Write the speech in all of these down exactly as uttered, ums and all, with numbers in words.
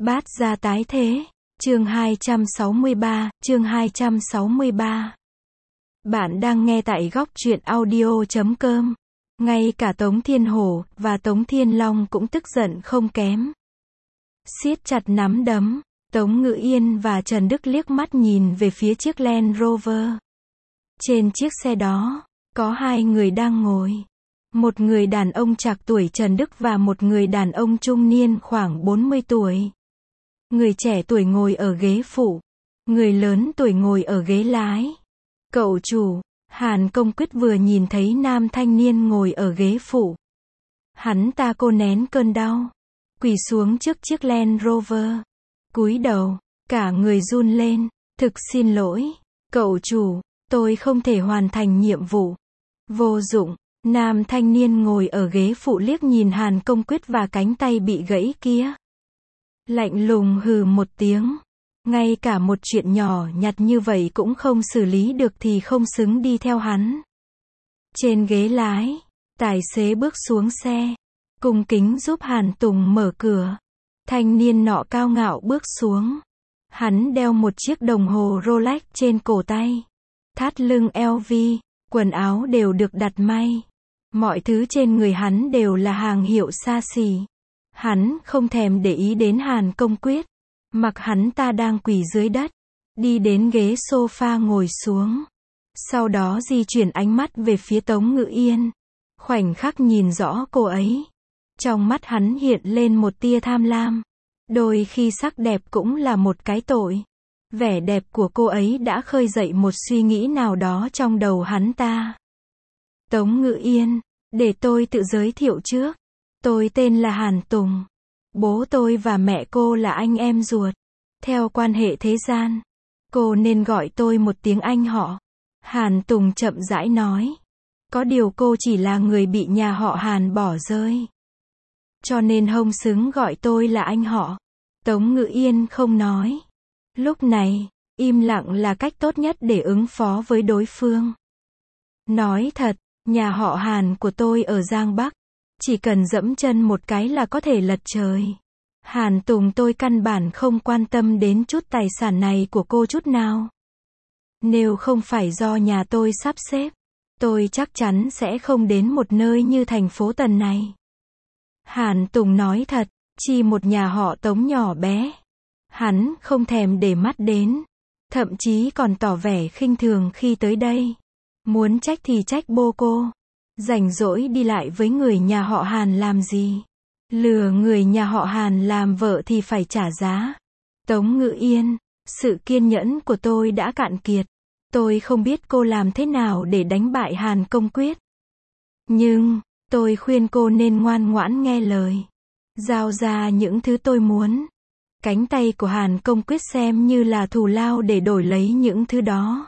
Bát gia tái thế, chương hai trăm sáu mươi ba, chương hai trăm sáu mươi ba. Bạn đang nghe tại góc truyện audio chấm com. Ngay cả Tống Thiên Hổ và Tống Thiên Long cũng tức giận không kém. Siết chặt nắm đấm, Tống Ngự Yên và Trần Đức liếc mắt nhìn về phía chiếc Land Rover. Trên chiếc xe đó, có hai người đang ngồi. Một người đàn ông trạc tuổi Trần Đức và một người đàn ông trung niên khoảng bốn mươi tuổi. Người trẻ tuổi ngồi ở ghế phụ, người lớn tuổi ngồi ở ghế lái. Cậu chủ, Hàn Công Quyết vừa nhìn thấy nam thanh niên ngồi ở ghế phụ. Hắn ta cô nén cơn đau, quỳ xuống trước chiếc Land Rover. Cúi đầu, cả người run lên, thực xin lỗi, cậu chủ, tôi không thể hoàn thành nhiệm vụ. Vô dụng, nam thanh niên ngồi ở ghế phụ liếc nhìn Hàn Công Quyết và cánh tay bị gãy kia. Lạnh lùng hừ một tiếng. Ngay cả một chuyện nhỏ nhặt như vậy cũng không xử lý được thì không xứng đi theo hắn. Trên ghế lái, tài xế bước xuống xe, cung kính giúp Hàn Tùng mở cửa. Thanh niên nọ cao ngạo bước xuống. Hắn đeo một chiếc đồng hồ Rolex trên cổ tay. Thắt lưng L V, quần áo đều được đặt may. Mọi thứ trên người hắn đều là hàng hiệu xa xỉ. Hắn không thèm để ý đến Hàn Công Quyết. Mặc hắn ta đang quỳ dưới đất. Đi đến ghế sofa ngồi xuống. Sau đó di chuyển ánh mắt về phía Tống Ngự Yên. Khoảnh khắc nhìn rõ cô ấy. Trong mắt hắn hiện lên một tia tham lam. Đôi khi sắc đẹp cũng là một cái tội. Vẻ đẹp của cô ấy đã khơi dậy một suy nghĩ nào đó trong đầu hắn ta. Tống Ngự Yên, để tôi tự giới thiệu trước. Tôi tên là Hàn Tùng. Bố tôi và mẹ cô là anh em ruột. Theo quan hệ thế gian, cô nên gọi tôi một tiếng anh họ. Hàn Tùng chậm rãi nói. Có điều cô chỉ là người bị nhà họ Hàn bỏ rơi. Cho nên không xứng gọi tôi là anh họ. Tống Ngự Yên không nói. Lúc này, im lặng là cách tốt nhất để ứng phó với đối phương. Nói thật, nhà họ Hàn của tôi ở Giang Bắc. Chỉ cần dẫm chân một cái là có thể lật trời. Hàn Tùng tôi căn bản không quan tâm đến chút tài sản này của cô chút nào. Nếu không phải do nhà tôi sắp xếp, tôi chắc chắn sẽ không đến một nơi như thành phố Tần này. Hàn Tùng nói thật, chỉ một nhà họ Tống nhỏ bé. Hắn không thèm để mắt đến. Thậm chí còn tỏ vẻ khinh thường khi tới đây. Muốn trách thì trách bô cô. Rảnh rỗi đi lại với người nhà họ Hàn làm gì? Lừa người nhà họ Hàn làm vợ thì phải trả giá. Tống Ngự Yên, sự kiên nhẫn của tôi đã cạn kiệt. Tôi không biết cô làm thế nào để đánh bại Hàn Công Quyết. Nhưng, tôi khuyên cô nên ngoan ngoãn nghe lời. Giao ra những thứ tôi muốn. Cánh tay của Hàn Công Quyết xem như là thù lao để đổi lấy những thứ đó.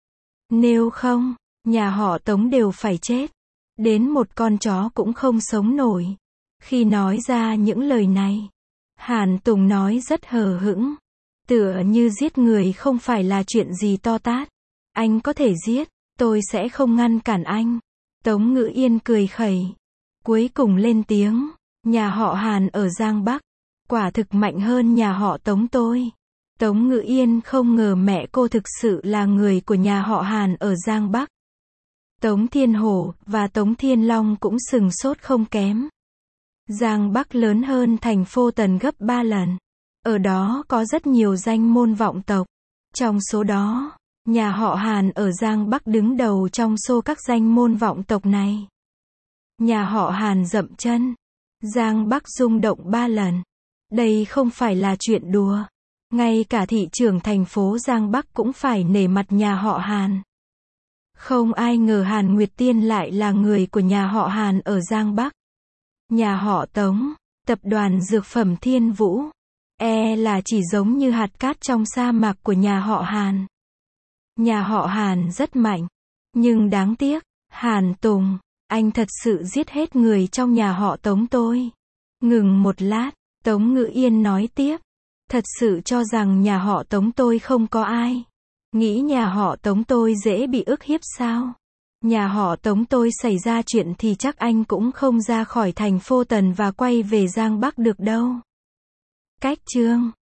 Nếu không, nhà họ Tống đều phải chết. Đến một con chó cũng không sống nổi. Khi nói ra những lời này, Hàn Tùng nói rất hờ hững. Tựa như giết người không phải là chuyện gì to tát. Anh có thể giết, tôi sẽ không ngăn cản anh. Tống Ngự Yên cười khẩy. Cuối cùng lên tiếng. Nhà họ Hàn ở Giang Bắc. Quả thực mạnh hơn nhà họ Tống tôi. Tống Ngự Yên không ngờ mẹ cô thực sự là người của nhà họ Hàn ở Giang Bắc. Tống Thiên Hổ và Tống Thiên Long cũng sừng sốt không kém. Giang Bắc lớn hơn thành phố Tần gấp ba lần. Ở đó có rất nhiều danh môn vọng tộc. Trong số đó, nhà họ Hàn ở Giang Bắc đứng đầu trong số các danh môn vọng tộc này. Nhà họ Hàn dậm chân. Giang Bắc rung động ba lần. Đây không phải là chuyện đùa. Ngay cả thị trưởng thành phố Giang Bắc cũng phải nể mặt nhà họ Hàn. Không ai ngờ Hàn Nguyệt Tiên lại là người của nhà họ Hàn ở Giang Bắc. Nhà họ Tống, tập đoàn dược phẩm Thiên Vũ, e là chỉ giống như hạt cát trong sa mạc của nhà họ Hàn. Nhà họ Hàn rất mạnh, nhưng đáng tiếc, Hàn Tùng, anh thật sự giết hết người trong nhà họ Tống tôi. Ngừng một lát, Tống Ngự Yên nói tiếp, thật sự cho rằng nhà họ Tống tôi không có ai. Nghĩ nhà họ Tống tôi dễ bị ức hiếp sao? Nhà họ Tống tôi xảy ra chuyện thì chắc anh cũng không ra khỏi thành phố Tần và quay về Giang Bắc được đâu. Cách chương